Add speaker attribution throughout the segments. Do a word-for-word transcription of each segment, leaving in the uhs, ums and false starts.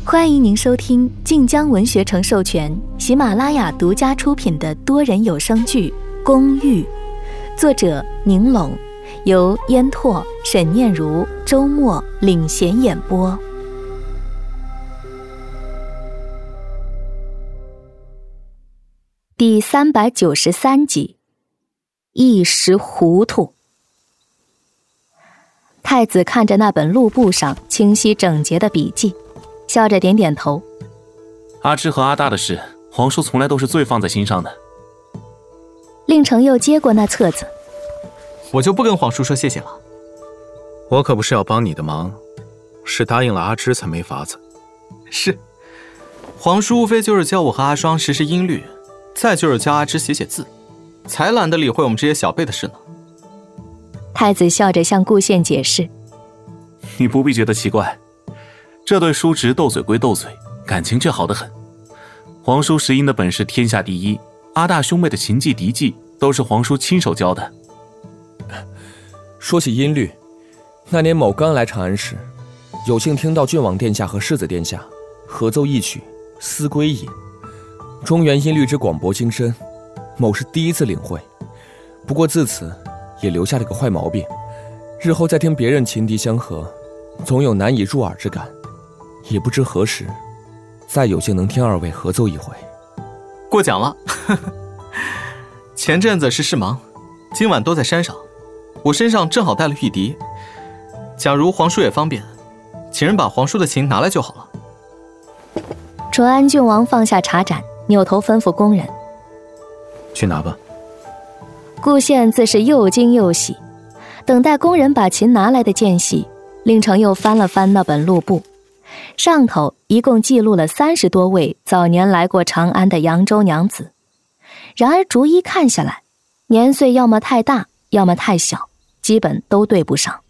Speaker 1: 欢迎您收听晋江文学城授权、喜马拉雅独家出品的多人有声剧《公寓》，作者宁拢，由烟拓、沈念如、周末领衔演播。第三百九十三集，一时糊涂。太子看着那本录簿上清晰整洁的笔记，笑着点点头。
Speaker 2: 阿芝和阿大的事，皇叔从来都是最放在心上的。
Speaker 1: 令程又接过那册子，
Speaker 3: 我就不跟皇叔说谢谢了。
Speaker 4: 我可不是要帮你的忙，是答应了阿芝才没法子。
Speaker 3: 是，皇叔无非就是教我和阿双识识音律，再就是教阿芝写写字，才懒得理会我们这些小辈的事呢。
Speaker 1: 太子笑着向顾宪解释，
Speaker 2: 你不必觉得奇怪，这对叔侄斗嘴归斗嘴，感情却好得很。皇叔识音的本事天下第一，阿大兄妹的琴技笛技都是皇叔亲手教的。
Speaker 5: 说起音律，那年某刚来长安时，有幸听到郡王殿下和世子殿下合奏一曲《思归吟》，中原音律之广博精深，某是第一次领会。不过自此也留下了个坏毛病，日后再听别人琴笛相合，总有难以入耳之感。也不知何时再有幸能听二位合奏一回。
Speaker 3: 过奖了。前阵子是事忙，今晚都在山上，我身上正好带了玉笛，假如皇叔也方便，请人把皇叔的琴拿来就好了。
Speaker 1: 淳安郡王放下茶盏，扭头吩咐工人
Speaker 4: 去拿吧。
Speaker 1: 顾宪自是又惊又喜，等待工人把琴拿来的间隙，令程又翻了翻那本录簿，上头一共记录了三十多位早年来过长安的扬州娘子，然而逐一看下来，年岁要么太大，要么太小，基本都对不上。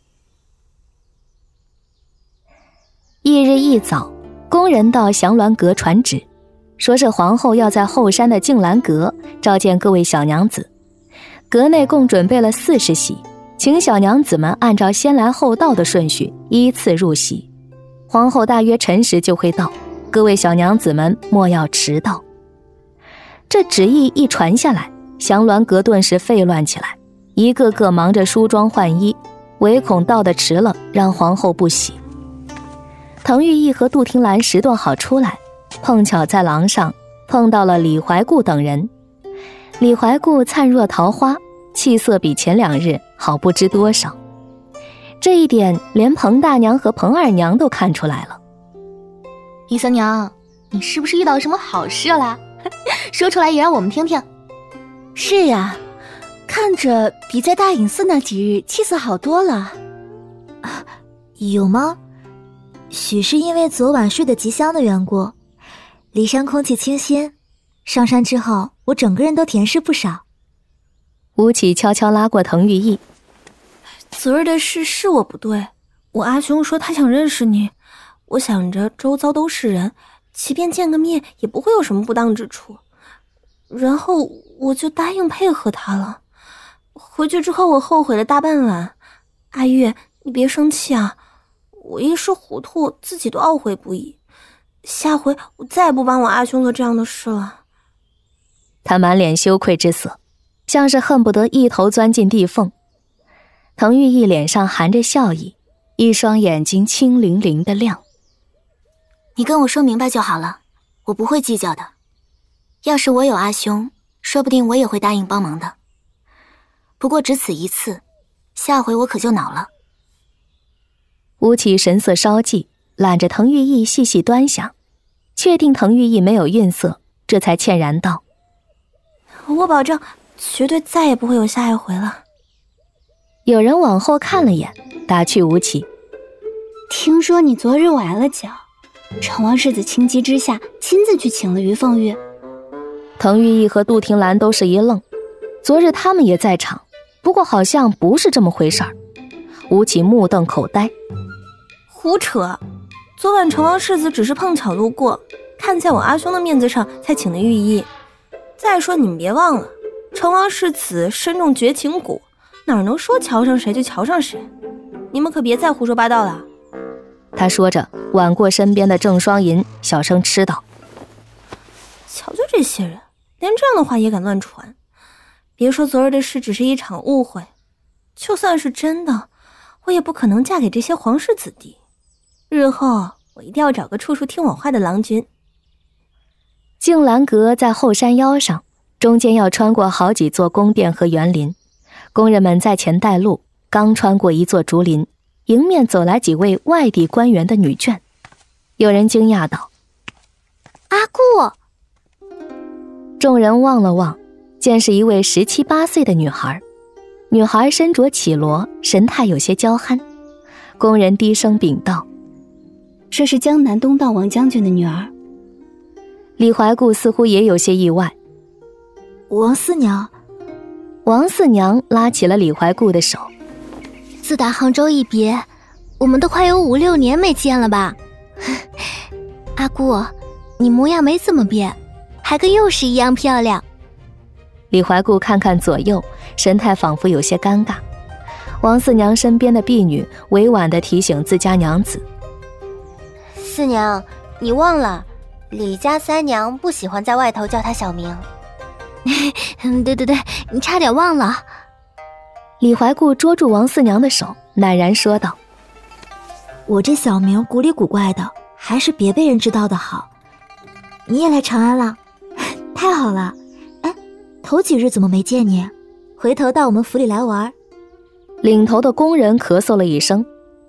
Speaker 1: 翌日一早，工人到祥鸾阁传旨，说是皇后要在后山的静兰阁召见各位小娘子，阁内共准备了四十席，请小娘子们按照先来后到的顺序依次入席。皇后大约辰时就会到，各位小娘子们莫要迟到。这旨意一传下来，祥鸾阁顿时沸乱起来，一个个忙着梳妆换衣，唯恐到得迟了让皇后不喜。滕玉义和杜婷兰拾掇好出来，碰巧在廊上碰到了李怀固等人。李怀固灿若桃花，气色比前两日好不知多少，这一点连彭大娘和彭二娘都看出来了。
Speaker 6: 姨三娘，你是不是遇到什么好事啦？说出来也让我们听听。
Speaker 7: 是呀，看着比在大隐寺那几日气色好多了。
Speaker 8: 啊，有吗？许是因为昨晚睡得极香的缘故，离山空气清新，上山之后我整个人都甜实不少。
Speaker 1: 吴起悄悄拉过滕玉义，
Speaker 7: 昨日的事是我不对，我阿兄说他想认识你，我想着周遭都是人，即便见个面也不会有什么不当之处，然后我就答应配合他了。回去之后我后悔了大半晚，阿月你别生气啊，我一时糊涂，自己都懊悔不已，下回我再也不帮我阿兄做这样的事了。
Speaker 1: 他满脸羞愧之色，像是恨不得一头钻进地缝。滕玉义脸上含着笑意，一双眼睛清灵灵的亮。
Speaker 6: 你跟我说明白就好了，我不会计较的。要是我有阿兄，说不定我也会答应帮忙的。不过只此一次，下回我可就恼了。
Speaker 1: 吴起神色稍霁，揽着滕玉义细细端详，确定滕玉义没有愠色，这才歉然道：
Speaker 7: 我保证绝对再也不会有下一回了。
Speaker 1: 有人往后看了眼，打趣吴起：
Speaker 9: 听说你昨日崴了脚，成王世子情急之下亲自去请了于凤玉。
Speaker 1: 滕玉义和杜婷兰都是一愣，昨日他们也在场，不过好像不是这么回事儿。吴起目瞪口呆，
Speaker 7: 胡扯！昨晚成王世子只是碰巧路过，看在我阿兄的面子上才请的御医。再说你们别忘了，成王世子身中绝情蛊，哪能说瞧上谁就瞧上谁？你们可别再胡说八道了。
Speaker 1: 他说着挽过身边的郑双银，小声嗤道：
Speaker 7: 瞧瞧这些人，连这样的话也敢乱传。别说昨日的事只是一场误会，就算是真的，我也不可能嫁给这些皇室子弟。日后我一定要找个处处听我话的郎君。
Speaker 1: 静兰阁在后山腰上，中间要穿过好几座宫殿和园林，工人们在前带路，刚穿过一座竹林，迎面走来几位外地官员的女眷。有人惊讶道：
Speaker 6: 阿顾！
Speaker 1: 众人望了望，见是一位十七八岁的女孩。女孩身着绮罗，神态有些娇憨。工人低声禀道：
Speaker 9: 这是江南东道王将军的女儿。
Speaker 1: 李怀顾似乎也有些意外。
Speaker 8: 王四娘。
Speaker 1: 王四娘拉起了李怀顾的手。
Speaker 6: 自打杭州一别，我们都快有五六年没见了吧？阿顾，你模样没怎么变，还跟幼时一样漂亮。
Speaker 1: 李怀顾看看左右，神态仿佛有些尴尬。王四娘身边的婢女委婉地提醒自家娘子：
Speaker 6: 四娘，你忘了李家三娘不喜欢在外头叫她小名。对对对，你差点忘了。
Speaker 1: 李怀顾捉住王四娘的手，赧然说道：
Speaker 8: 我这小名古里古怪的，还是别被人知道的好。你也来长安了？太好了。哎，头几日怎么没见你？回头到我们府里来玩。
Speaker 1: 领头的工人咳嗽了一声。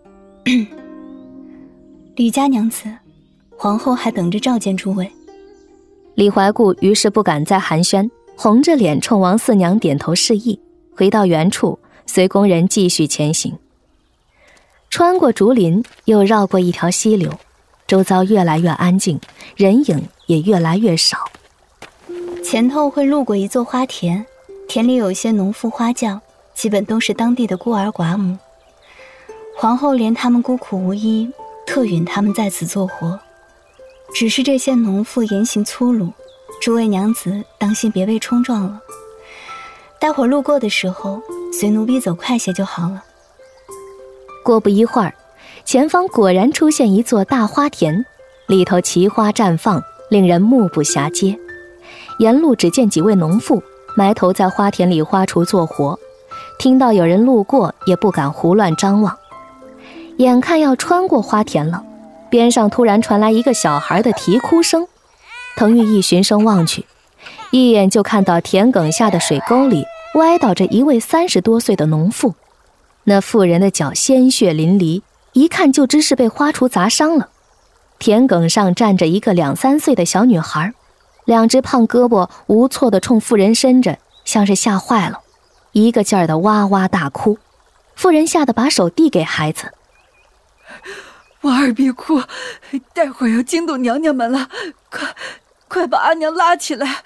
Speaker 9: 李家娘子，皇后还等着召见诸位。
Speaker 1: 李怀顾于是不敢再寒暄，红着脸冲王四娘点头示意，回到原处，随工人继续前行。穿过竹林，又绕过一条溪流，周遭越来越安静，人影也越来越少。
Speaker 9: 前头会路过一座花田，田里有一些农妇花轿，基本都是当地的孤儿寡母。皇后怜他们孤苦无依，特允他们在此做活。只是这些农妇言行粗鲁，诸位娘子当心别被冲撞了。待会儿路过的时候，随奴婢走快些就好了。
Speaker 1: 过不一会儿，前方果然出现一座大花田，里头奇花绽放，令人目不暇接。沿路只见几位农妇埋头在花田里花锄做活，听到有人路过也不敢胡乱张望。眼看要穿过花田了，边上突然传来一个小孩的啼哭声。滕玉一循声望去，一眼就看到田埂下的水沟里歪倒着一位三十多岁的农妇。那妇人的脚鲜血淋漓，一看就知是被花锄砸伤了。田埂上站着一个两三岁的小女孩，两只胖胳膊无措地冲妇人伸着，像是吓坏了，一个劲儿地哇哇大哭。妇人吓得把手递给孩子：
Speaker 10: 娃儿别哭，待会儿要惊动娘娘们了，快快把阿娘拉起来。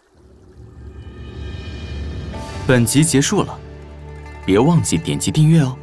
Speaker 11: 本集结束了，别忘记点击订阅哦。